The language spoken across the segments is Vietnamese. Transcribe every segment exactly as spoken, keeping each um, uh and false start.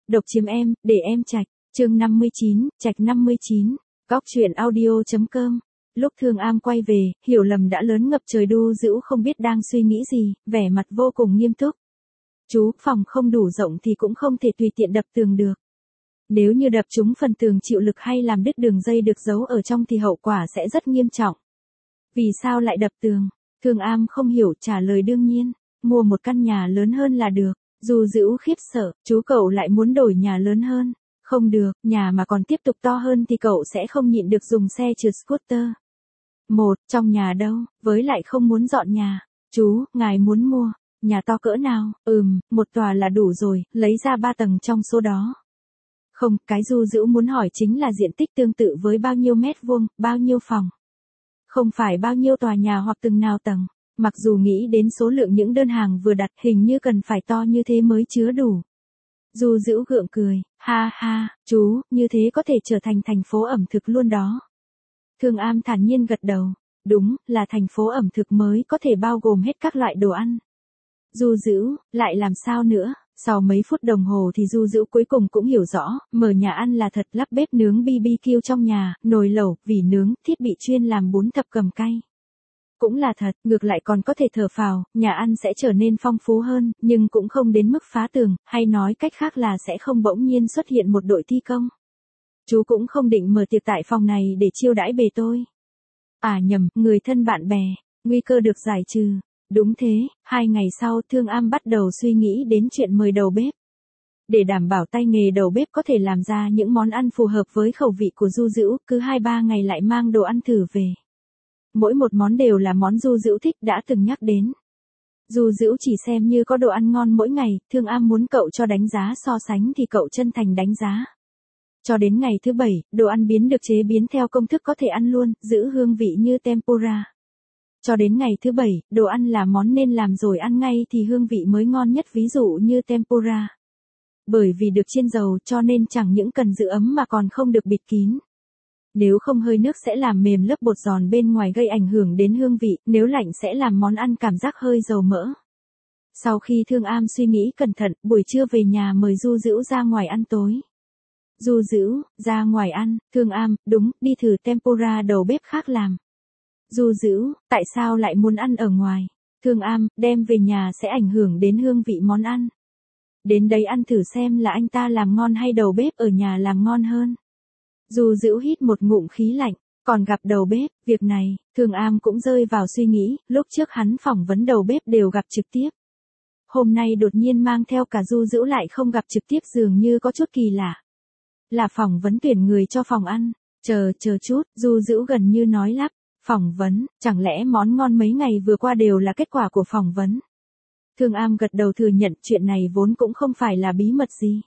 độc chiếm em, để em trạch, chương năm mươi chín, trạch năm mươi chín, góc truyện audio.com. Lúc Thương Am quay về, hiểu lầm đã lớn ngập trời. Du Dữu không biết đang suy nghĩ gì, vẻ mặt vô cùng nghiêm túc. Chú, phòng không đủ rộng thì cũng không thể tùy tiện đập tường được. Nếu như đập trúng phần tường chịu lực hay làm đứt đường dây được giấu ở trong thì hậu quả sẽ rất nghiêm trọng. Vì sao lại đập tường? Thương Am không hiểu, trả lời đương nhiên, mua một căn nhà lớn hơn là được. Du Dữu khiếp sợ, chú cậu lại muốn đổi nhà lớn hơn. Không được, nhà mà còn tiếp tục to hơn thì cậu sẽ không nhịn được dùng xe trượt scooter. Một, trong nhà đâu, với lại không muốn dọn nhà. Chú, ngài muốn mua, nhà to cỡ nào? Ừm, một tòa là đủ rồi, lấy ra ba tầng trong số đó. Không, cái Du Dữu muốn hỏi chính là diện tích tương tự với bao nhiêu mét vuông, bao nhiêu phòng. Không phải bao nhiêu tòa nhà hoặc từng nào tầng. Mặc dù nghĩ đến số lượng những đơn hàng vừa đặt, hình như cần phải to như thế mới chứa đủ. Du Dữu gượng cười, ha ha, chú, như thế có thể trở thành thành phố ẩm thực luôn đó. Thương Am thản nhiên gật đầu, đúng, là thành phố ẩm thực mới có thể bao gồm hết các loại đồ ăn. Du Dữu, lại làm sao nữa? Sau mấy phút đồng hồ thì Du Dữu cuối cùng cũng hiểu rõ, mở nhà ăn là thật, lắp bếp nướng bê bê kiu trong nhà, nồi lẩu, vỉ nướng, thiết bị chuyên làm bún thập cầm cay. Cũng là thật, ngược lại còn có thể thở phào, nhà ăn sẽ trở nên phong phú hơn, nhưng cũng không đến mức phá tường, hay nói cách khác là sẽ không bỗng nhiên xuất hiện một đội thi công. Chú cũng không định mở tiệc tại phòng này để chiêu đãi bề tôi. À nhầm, người thân bạn bè, nguy cơ được giải trừ. Đúng thế, hai ngày sau Thương Am bắt đầu suy nghĩ đến chuyện mời đầu bếp. Để đảm bảo tay nghề đầu bếp có thể làm ra những món ăn phù hợp với khẩu vị của Du Dữu, cứ hai ba ngày lại mang đồ ăn thử về. Mỗi một món đều là món Du Dữu thích đã từng nhắc đến. Du Dữu chỉ xem như có đồ ăn ngon mỗi ngày, Thương Am muốn cậu cho đánh giá so sánh thì cậu chân thành đánh giá. Cho đến ngày thứ bảy, đồ ăn biến được chế biến theo công thức có thể ăn luôn, giữ hương vị như tempura. Cho đến ngày thứ bảy, đồ ăn là món nên làm rồi ăn ngay thì hương vị mới ngon nhất, ví dụ như tempura. Bởi vì được chiên dầu cho nên chẳng những cần giữ ấm mà còn không được bịt kín. Nếu không hơi nước sẽ làm mềm lớp bột giòn bên ngoài gây ảnh hưởng đến hương vị, nếu lạnh sẽ làm món ăn cảm giác hơi dầu mỡ. Sau khi Thương Am suy nghĩ cẩn thận, buổi trưa về nhà mời Du Dữu ra ngoài ăn tối. Du Dữu, ra ngoài ăn, Thương Am, đúng, đi thử tempura đầu bếp khác làm. Du Dữu, tại sao lại muốn ăn ở ngoài? Thương Am, đem về nhà sẽ ảnh hưởng đến hương vị món ăn. Đến đấy ăn thử xem là anh ta làm ngon hay đầu bếp ở nhà làm ngon hơn. Du Dữu hít một ngụm khí lạnh, còn gặp đầu bếp, việc này, Thương Am cũng rơi vào suy nghĩ, lúc trước hắn phỏng vấn đầu bếp đều gặp trực tiếp. Hôm nay đột nhiên mang theo cả Du Dữu lại không gặp trực tiếp dường như có chút kỳ lạ. Là phỏng vấn tuyển người cho phòng ăn, chờ, chờ chút, Du Dữu gần như nói lắp, phỏng vấn, chẳng lẽ món ngon mấy ngày vừa qua đều là kết quả của phỏng vấn? Thương Am gật đầu thừa nhận chuyện này vốn cũng không phải là bí mật gì.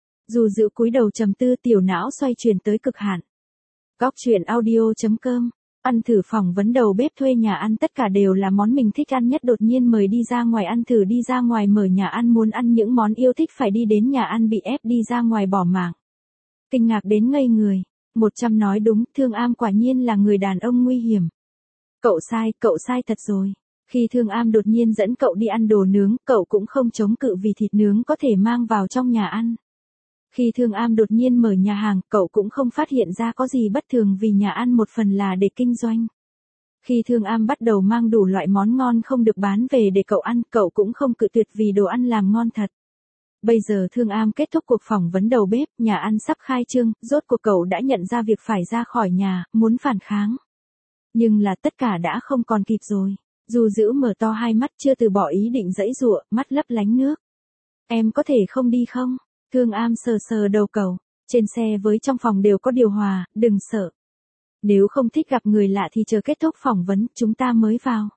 Du Dữu cúi đầu trầm tư, tiểu não xoay chuyển tới cực hạn. Góc truyện audio.com, ăn thử phỏng vấn đầu bếp thuê nhà ăn, tất cả đều là món mình thích ăn nhất, đột nhiên mời đi ra ngoài ăn thử, đi ra ngoài mở nhà ăn muốn ăn những món yêu thích phải đi đến nhà ăn bị ép đi ra ngoài bỏ mạng. Kinh ngạc đến ngây người, một trăm nói đúng, Thương Am quả nhiên là người đàn ông nguy hiểm. Cậu sai, cậu sai thật rồi. Khi Thương Am đột nhiên dẫn cậu đi ăn đồ nướng, cậu cũng không chống cự vì thịt nướng có thể mang vào trong nhà ăn. Khi Thương Am đột nhiên mở nhà hàng, cậu cũng không phát hiện ra có gì bất thường vì nhà ăn một phần là để kinh doanh. Khi Thương Am bắt đầu mang đủ loại món ngon không được bán về để cậu ăn, cậu cũng không cự tuyệt vì đồ ăn làm ngon thật. Bây giờ Thương Am kết thúc cuộc phỏng vấn đầu bếp, nhà ăn sắp khai trương, rốt cuộc cậu đã nhận ra việc phải ra khỏi nhà, muốn phản kháng. Nhưng là tất cả đã không còn kịp rồi. Du Dữu mở to hai mắt chưa từ bỏ ý định giãy giụa, mắt lấp lánh nước. Em có thể không đi không? Thương Am sờ sờ đầu cậu, trên xe với trong phòng đều có điều hòa, đừng sợ. Nếu không thích gặp người lạ thì chờ kết thúc phỏng vấn, chúng ta mới vào.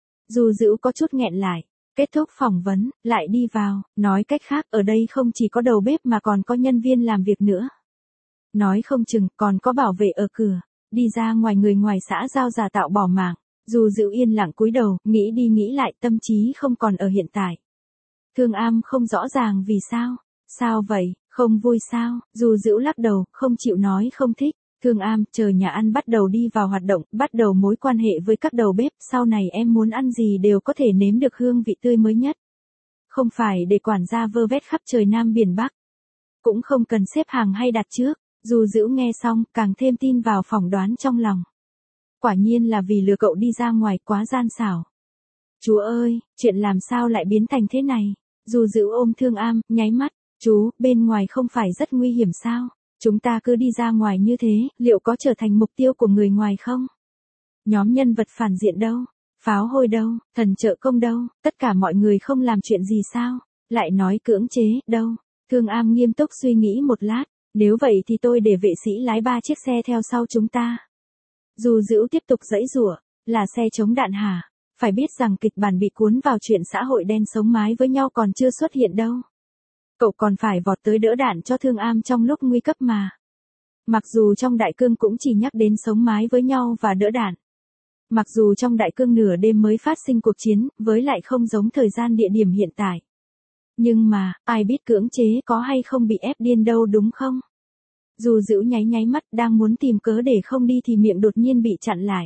Du Dữu có chút nghẹn lại, kết thúc phỏng vấn, lại đi vào, nói cách khác ở đây không chỉ có đầu bếp mà còn có nhân viên làm việc nữa. Nói không chừng còn có bảo vệ ở cửa, đi ra ngoài người ngoài xã giao giả tạo bỏ mạng. Du Dữu yên lặng cúi đầu, nghĩ đi nghĩ lại, tâm trí không còn ở hiện tại. Thương Am không rõ ràng vì sao. Sao vậy, không vui sao? Du Dữu lắc đầu, không chịu nói không thích. Thương Am, chờ nhà ăn bắt đầu đi vào hoạt động, bắt đầu mối quan hệ với các đầu bếp, sau này em muốn ăn gì đều có thể nếm được hương vị tươi mới nhất. Không phải để quản gia vơ vét khắp trời Nam biển Bắc. cũng không cần xếp hàng hay đặt trước. Du Dữu nghe xong, càng thêm tin vào phỏng đoán trong lòng. Quả nhiên là vì lừa cậu đi ra ngoài, quá gian xảo. Chú ơi, chuyện làm sao lại biến thành thế này? Du Dữu ôm Thương Am, nháy mắt. Chú, bên ngoài không phải rất nguy hiểm sao? Chúng ta cứ đi ra ngoài như thế, liệu có trở thành mục tiêu của người ngoài không? Nhóm nhân vật phản diện đâu? Pháo hôi đâu? Thần trợ công đâu? Tất cả mọi người không làm chuyện gì sao? Lại nói cưỡng chế, đâu? Thương Am nghiêm túc suy nghĩ một lát. Nếu vậy thì tôi để vệ sĩ lái ba chiếc xe theo sau chúng ta. Du Dữu tiếp tục giãy giụa, là xe chống đạn hả? Phải biết rằng kịch bản bị cuốn vào chuyện xã hội đen sống mái với nhau còn chưa xuất hiện đâu. Cậu còn phải vọt tới đỡ đạn cho Thương Am trong lúc nguy cấp mà. Mặc dù trong đại cương cũng chỉ nhắc đến sống mái với nhau và đỡ đạn. Mặc dù trong đại cương nửa đêm mới phát sinh cuộc chiến, với lại không giống thời gian địa điểm hiện tại. Nhưng mà, ai biết cưỡng chế có hay không bị ép điên đâu đúng không? Du Dữu nháy nháy mắt, đang muốn tìm cớ để không đi thì miệng đột nhiên bị chặn lại.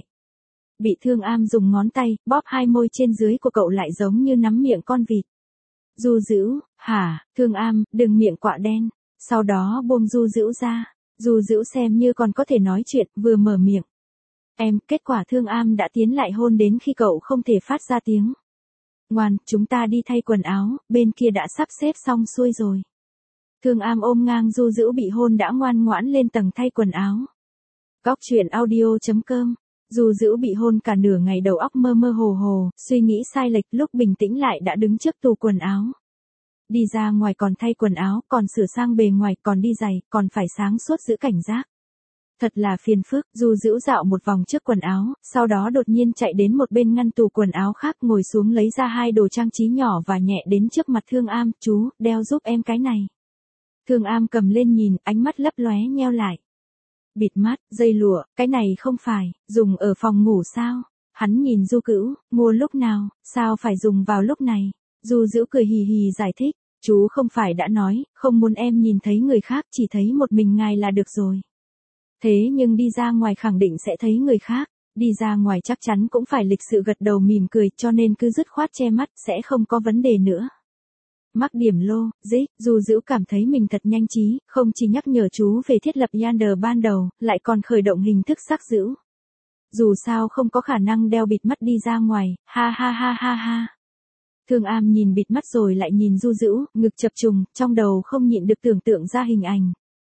Bị Thương Am dùng ngón tay, bóp hai môi trên dưới của cậu lại giống như nắm miệng con vịt. Du Dữu, hả, Thương Am, đừng miệng quạ đen. Sau đó buông Du Dữu ra. Du Dữu xem như còn có thể nói chuyện, vừa mở miệng. Em, kết quả Thương Am đã tiến lại hôn đến khi cậu không thể phát ra tiếng. Ngoan, chúng ta đi thay quần áo, bên kia đã sắp xếp xong xuôi rồi. Thương Am ôm ngang Du Dữu bị hôn đã ngoan ngoãn lên tầng thay quần áo. Góc truyện audio chấm com. Du Dữu bị hôn cả nửa ngày đầu óc mơ mơ hồ hồ, suy nghĩ sai lệch, lúc bình tĩnh lại đã đứng trước tủ quần áo. Đi ra ngoài còn thay quần áo, còn sửa sang bề ngoài, còn đi giày, còn phải sáng suốt giữ cảnh giác. Thật là phiền phức. Du Dữu dạo một vòng trước quần áo, sau đó đột nhiên chạy đến một bên ngăn tủ quần áo khác, ngồi xuống lấy ra hai đồ trang trí nhỏ và nhẹ đến trước mặt Thương Am. Chú, đeo giúp em cái này. Thương Am cầm lên nhìn, ánh mắt lấp lóe nheo lại. Bịt mắt, dây lụa, cái này không phải, dùng ở phòng ngủ sao? Hắn nhìn Du Cữu, mua lúc nào, sao phải dùng vào lúc này? Du Dữu cười hì hì giải thích, chú không phải đã nói, không muốn em nhìn thấy người khác, chỉ thấy một mình ngài là được rồi. Thế nhưng đi ra ngoài khẳng định sẽ thấy người khác, đi ra ngoài chắc chắn cũng phải lịch sự gật đầu mỉm cười, cho nên cứ dứt khoát che mắt, sẽ không có vấn đề nữa. Mắc điểm lô, dích, Du Dữu cảm thấy mình thật nhanh trí, không chỉ nhắc nhở chú về thiết lập Yander ban đầu, lại còn khởi động hình thức sắc dữ. Dù sao không có khả năng đeo bịt mắt đi ra ngoài, ha ha ha ha ha. Thương Am nhìn bịt mắt rồi lại nhìn Du Dữu, ngực chập trùng, trong đầu không nhịn được tưởng tượng ra hình ảnh.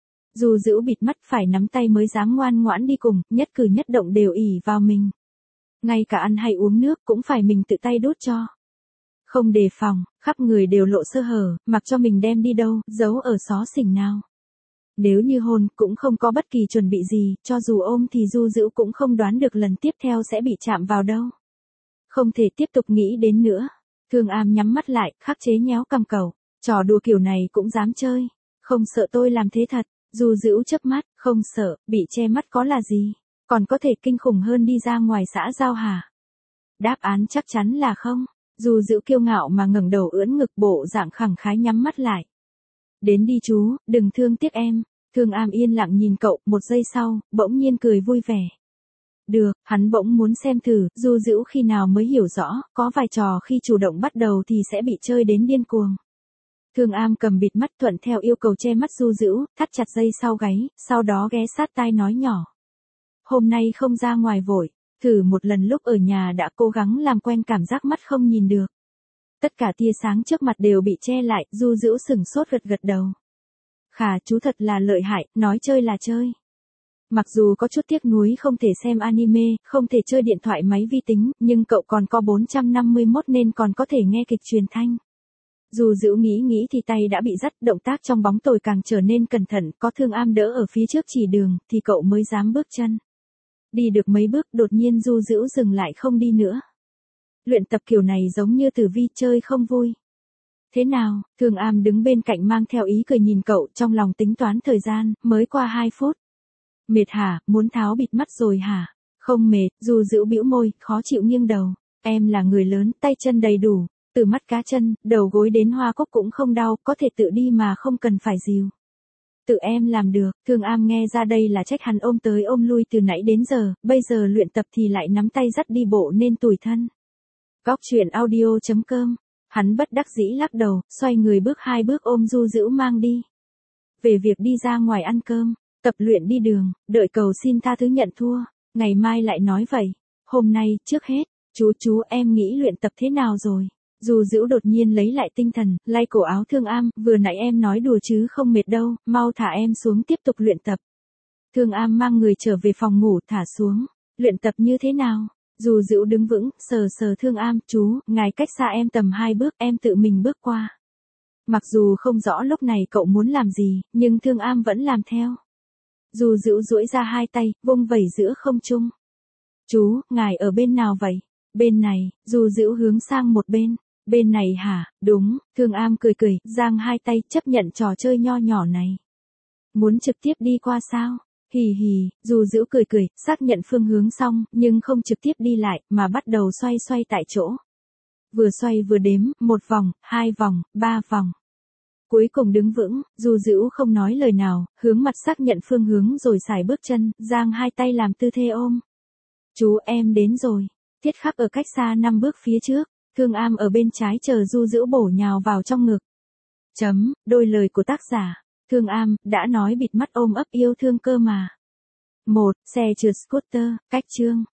Du Dữu bịt mắt phải nắm tay mới dám ngoan ngoãn đi cùng, nhất cử nhất động đều ỷ vào mình. Ngay cả ăn hay uống nước cũng phải mình tự tay đút cho. Không đề phòng, khắp người đều lộ sơ hở, mặc cho mình đem đi đâu, giấu ở xó xỉnh nào. Nếu như hôn, cũng không có bất kỳ chuẩn bị gì, cho dù ôm thì Du Dữu cũng không đoán được lần tiếp theo sẽ bị chạm vào đâu. Không thể tiếp tục nghĩ đến nữa. Thương Am nhắm mắt lại, khắc chế nhéo cằm cậu. Trò đùa kiểu này cũng dám chơi. Không sợ tôi làm thế thật. Du Dữu chớp mắt, không sợ, bị che mắt có là gì. Còn có thể kinh khủng hơn đi ra ngoài xã giao hả? Đáp án chắc chắn là không. Du Dữu kiêu ngạo mà ngẩng đầu ưỡn ngực, bộ dạng khẳng khái nhắm mắt lại. Đến đi chú, đừng thương tiếc em. Thương Am yên lặng nhìn cậu, một giây sau, bỗng nhiên cười vui vẻ. Được, hắn bỗng muốn xem thử, Du Dữu khi nào mới hiểu rõ, có vài trò khi chủ động bắt đầu thì sẽ bị chơi đến điên cuồng. Thương Am cầm bịt mắt thuận theo yêu cầu che mắt Du Dữu, thắt chặt dây sau gáy, sau đó ghé sát tai nói nhỏ. Hôm nay không ra ngoài vội, thử một lần lúc ở nhà đã cố gắng làm quen cảm giác mắt không nhìn được. Tất cả tia sáng trước mặt đều bị che lại, Du Dữu sửng sốt gật gật đầu. Khà, chú thật là lợi hại, nói chơi là chơi. Mặc dù có chút tiếc nuối không thể xem anime, không thể chơi điện thoại máy vi tính, nhưng cậu còn có bốn trăm năm mươi mốt nên còn có thể nghe kịch truyền thanh. Du Dữu nghĩ nghĩ thì tay đã bị dắt, động tác trong bóng tối càng trở nên cẩn thận, có Thương Am đỡ ở phía trước chỉ đường, thì cậu mới dám bước chân. Đi được mấy bước, đột nhiên Du Dữu dừng lại không đi nữa. Luyện tập kiểu này giống như tử vi, chơi không vui. Thế nào? Thương Am đứng bên cạnh mang theo ý cười nhìn cậu, trong lòng tính toán thời gian, mới qua hai phút. Mệt hả, muốn tháo bịt mắt rồi hả? Không mệt, Du Dữu bĩu môi, khó chịu nghiêng đầu. Em là người lớn, tay chân đầy đủ, từ mắt cá chân, đầu gối đến hoa cúc cũng không đau, có thể tự đi mà không cần phải dìu. Tự em làm được. Thương Am nghe ra đây là trách hắn ôm tới ôm lui từ nãy đến giờ, bây giờ luyện tập thì lại nắm tay dắt đi bộ nên tủi thân. Góc truyện audio chấm com. Hắn bất đắc dĩ lắc đầu, xoay người bước hai bước ôm Du Dữu mang đi. về việc đi ra ngoài ăn cơm, tập luyện đi đường, đợi cầu xin tha thứ nhận thua, ngày mai lại nói vậy. Hôm nay, trước hết, chú chú em nghĩ luyện tập thế nào rồi? Dù Dữu đột nhiên lấy lại tinh thần, lay cổ áo Thương Am, vừa nãy em nói đùa chứ không mệt đâu, mau thả em xuống tiếp tục luyện tập. Thương Am mang người trở về phòng ngủ thả xuống, luyện tập như thế nào? Dù Dữu đứng vững, sờ sờ Thương Am, chú, ngài cách xa em tầm hai bước, em tự mình bước qua. Mặc dù không rõ lúc này cậu muốn làm gì, nhưng Thương Am vẫn làm theo. Dù Dữu duỗi ra hai tay, vung vẩy giữa không trung. Chú, ngài ở bên nào vậy? Bên này, Dù Dữu hướng sang một bên. Bên này hả? Đúng, Thương Am cười cười, giang hai tay chấp nhận trò chơi nho nhỏ này. Muốn trực tiếp đi qua sao? Hì hì, Dù Dữu cười cười, xác nhận phương hướng xong, nhưng không trực tiếp đi lại, mà bắt đầu xoay xoay tại chỗ. Vừa xoay vừa đếm, một vòng, hai vòng, ba vòng. Cuối cùng đứng vững, Dù Dữu không nói lời nào, hướng mặt xác nhận phương hướng rồi xài bước chân, giang hai tay làm tư thế ôm. Chú em đến rồi. Thiết Khắc ở cách xa năm bước phía trước, Thương Am ở bên trái chờ Du Dữu bổ nhào vào trong ngực. Chấm, đôi lời của tác giả. Thương Am, đã nói bịt mắt ôm ấp yêu thương cơ mà. một. Xe trượt scooter, cách chương.